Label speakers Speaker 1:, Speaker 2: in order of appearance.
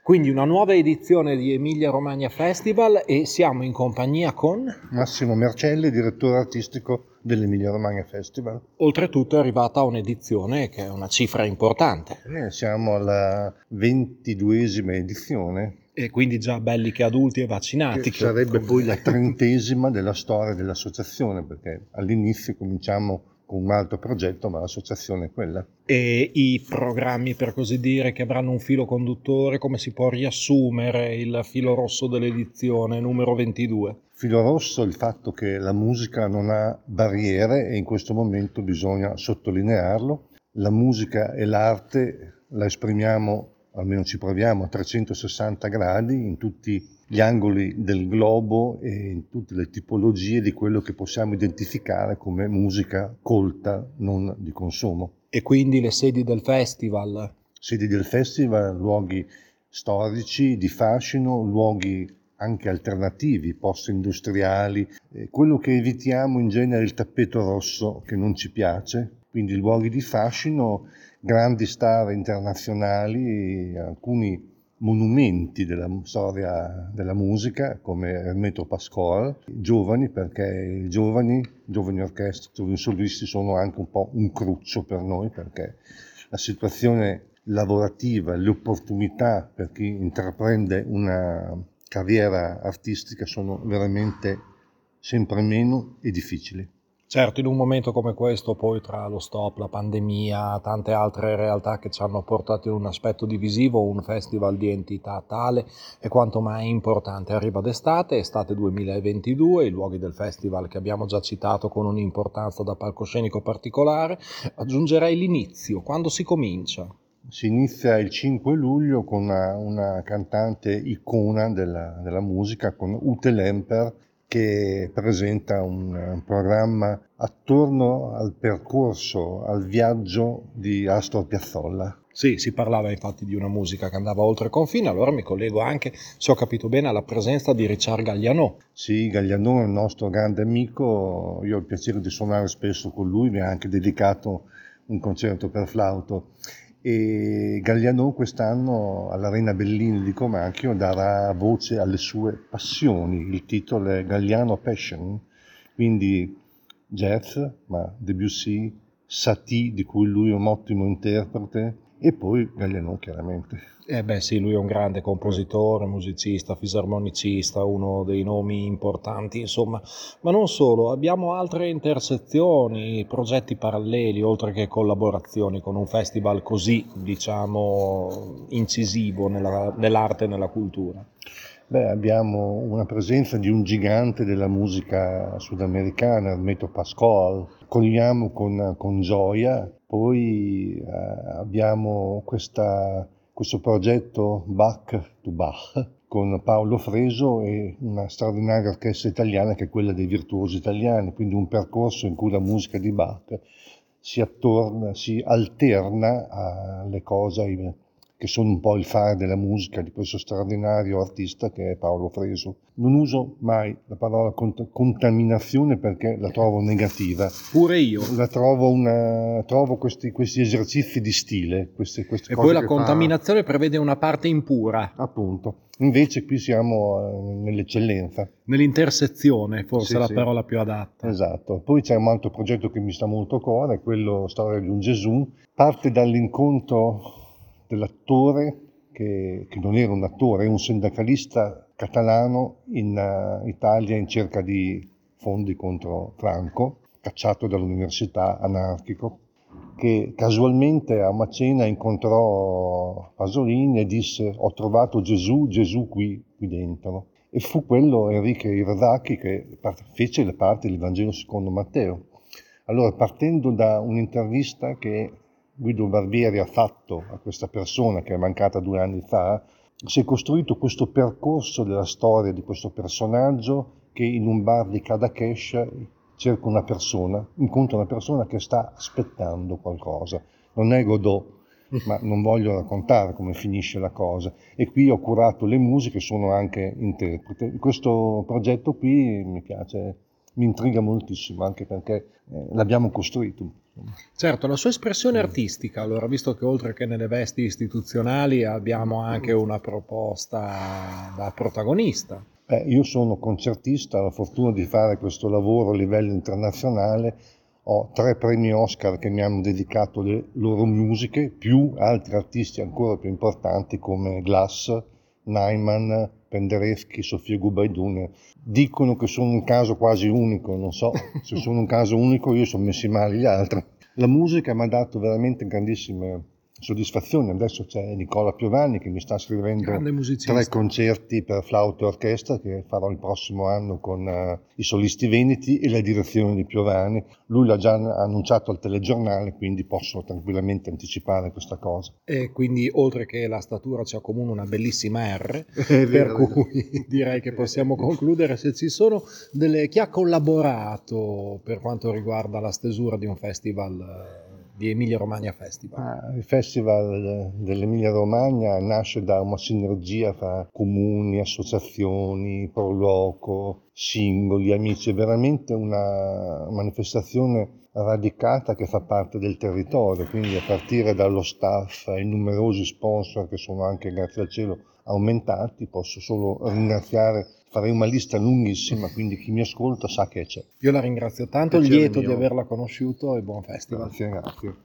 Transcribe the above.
Speaker 1: Quindi una nuova edizione di Emilia Romagna Festival e siamo in compagnia con
Speaker 2: Massimo Mercelli, direttore artistico dell'Emilia Romagna Festival.
Speaker 1: Oltretutto è arrivata un'edizione che è una cifra importante.
Speaker 2: Siamo alla 22esima edizione.
Speaker 1: E quindi già belli che adulti e vaccinati.
Speaker 2: Che sarebbe poi la 30esima della storia dell'associazione, perché all'inizio cominciamo con un altro progetto, ma l'associazione è quella.
Speaker 1: E i programmi, per così dire, che avranno un filo conduttore, come si può riassumere il filo rosso dell'edizione numero 22?
Speaker 2: Filo rosso, il fatto che la musica non ha barriere e in questo momento bisogna sottolinearlo. La musica e l'arte la esprimiamo, almeno ci proviamo, a 360 gradi in tutti gli angoli del globo e in tutte le tipologie di quello che possiamo identificare come musica colta, non di consumo.
Speaker 1: E quindi le sedi del festival?
Speaker 2: Sedi del festival, luoghi storici, di fascino, luoghi anche alternativi, post-industriali. Quello che evitiamo in genere è il tappeto rosso, che non ci piace, quindi luoghi di fascino, grandi star internazionali, alcuni monumenti della storia della musica come Hermeto Pascoal, giovani, perché i giovani orchestre, giovani solisti sono anche un po' un cruccio per noi, perché la situazione lavorativa, le opportunità per chi intraprende una carriera artistica sono veramente sempre meno e difficili.
Speaker 1: Certo, in un momento come questo, poi tra lo stop, la pandemia, tante altre realtà che ci hanno portato in un aspetto divisivo, un festival di entità tale è quanto mai importante. Arriva d'estate, estate 2022, i luoghi del festival che abbiamo già citato con un'importanza da palcoscenico particolare. Aggiungerei l'inizio, quando si comincia?
Speaker 2: Si inizia il 5 luglio con una cantante icona della musica, con Ute Lemper, che presenta un programma attorno al percorso, al viaggio di Astor Piazzolla.
Speaker 1: Sì, si parlava infatti di una musica che andava oltre confine, allora mi collego anche, se ho capito bene, alla presenza di Richard Galliano.
Speaker 2: Sì, Galliano è il nostro grande amico, io ho il piacere di suonare spesso con lui, mi ha anche dedicato un concerto per flauto. E Galliano quest'anno all'Arena Bellini di Comacchio darà voce alle sue passioni, il titolo è Galliano Passion, quindi jazz, ma Debussy, Satie, di cui lui è un ottimo interprete, e poi Galliano chiaramente.
Speaker 1: Sì, lui è un grande compositore, musicista, fisarmonicista, uno dei nomi importanti, insomma, ma non solo, abbiamo altre intersezioni, progetti paralleli, oltre che collaborazioni con un festival così, diciamo, incisivo nell'arte e nella cultura.
Speaker 2: Abbiamo una presenza di un gigante della musica sudamericana, Hermeto Pascoal, cogliamo con gioia, poi abbiamo questo progetto Bach to Bach con Paolo Freso e una straordinaria orchestra italiana che è quella dei virtuosi italiani, quindi un percorso in cui la musica di Bach si alterna alle cose che sono un po' il fare della musica di questo straordinario artista che è Paolo Freso. Non uso mai la parola contaminazione perché la trovo negativa.
Speaker 1: Pure io.
Speaker 2: Trovo questi esercizi di stile. Queste
Speaker 1: e
Speaker 2: cose
Speaker 1: poi la contaminazione prevede una parte impura.
Speaker 2: Appunto. Invece qui siamo nell'eccellenza.
Speaker 1: Nell'intersezione, forse
Speaker 2: Sì,
Speaker 1: la
Speaker 2: sì.
Speaker 1: parola più adatta.
Speaker 2: Esatto. Poi c'è un altro progetto che mi sta molto a cuore, quello Storia di un Gesù. Parte dall'incontro dell'attore, che non era un attore, è un sindacalista catalano in Italia in cerca di fondi contro Franco, cacciato dall'università, anarchico, che casualmente a una cena incontrò Pasolini e disse: ho trovato Gesù qui dentro. E fu quello Enrique Irzaki che fece le parti del Vangelo secondo Matteo. Allora, partendo da un'intervista che Guido Barbieri ha fatto a questa persona che è mancata 2 anni fa, si è costruito questo percorso della storia di questo personaggio che in un bar di Cadaqués cerca una persona, incontra una persona che sta aspettando qualcosa. Non è Godot, ma non voglio raccontare come finisce la cosa. E qui ho curato le musiche, sono anche interprete. Questo progetto qui mi piace mi intriga moltissimo, anche perché l'abbiamo costruito.
Speaker 1: Certo, la sua espressione artistica, allora, visto che oltre che nelle vesti istituzionali abbiamo anche una proposta da protagonista.
Speaker 2: Io sono concertista, ho la fortuna di fare questo lavoro a livello internazionale, ho 3 premi Oscar che mi hanno dedicato le loro musiche, più altri artisti ancora più importanti come Glass, Nyman, Penderecki, Sofia Gubaidun. Dicono che sono un caso quasi unico, non so se sono un caso unico, io sono messi male gli altri. La musica mi ha dato veramente grandissime soddisfazioni. Adesso c'è Nicola Piovani che mi sta scrivendo 3 concerti per flauto e orchestra che farò il prossimo anno con i solisti veneti e la direzione di Piovani. Lui l'ha già annunciato al telegiornale, quindi posso tranquillamente anticipare questa cosa.
Speaker 1: E quindi oltre che la statura ci accomuna una bellissima R, per cui direi che possiamo concludere. Se ci sono chi ha collaborato per quanto riguarda la stesura di un festival di Emilia Romagna Festival.
Speaker 2: Il Festival dell'Emilia Romagna nasce da una sinergia fra comuni, associazioni, pro loco, singoli, amici, è veramente una manifestazione radicata che fa parte del territorio, quindi a partire dallo staff ai numerosi sponsor che sono anche, grazie al cielo, aumentati, posso solo ringraziare. Farei una lista lunghissima, quindi chi mi ascolta sa che c'è.
Speaker 1: Io la ringrazio tanto, lieto di averla conosciuto e buon festival.
Speaker 2: Grazie.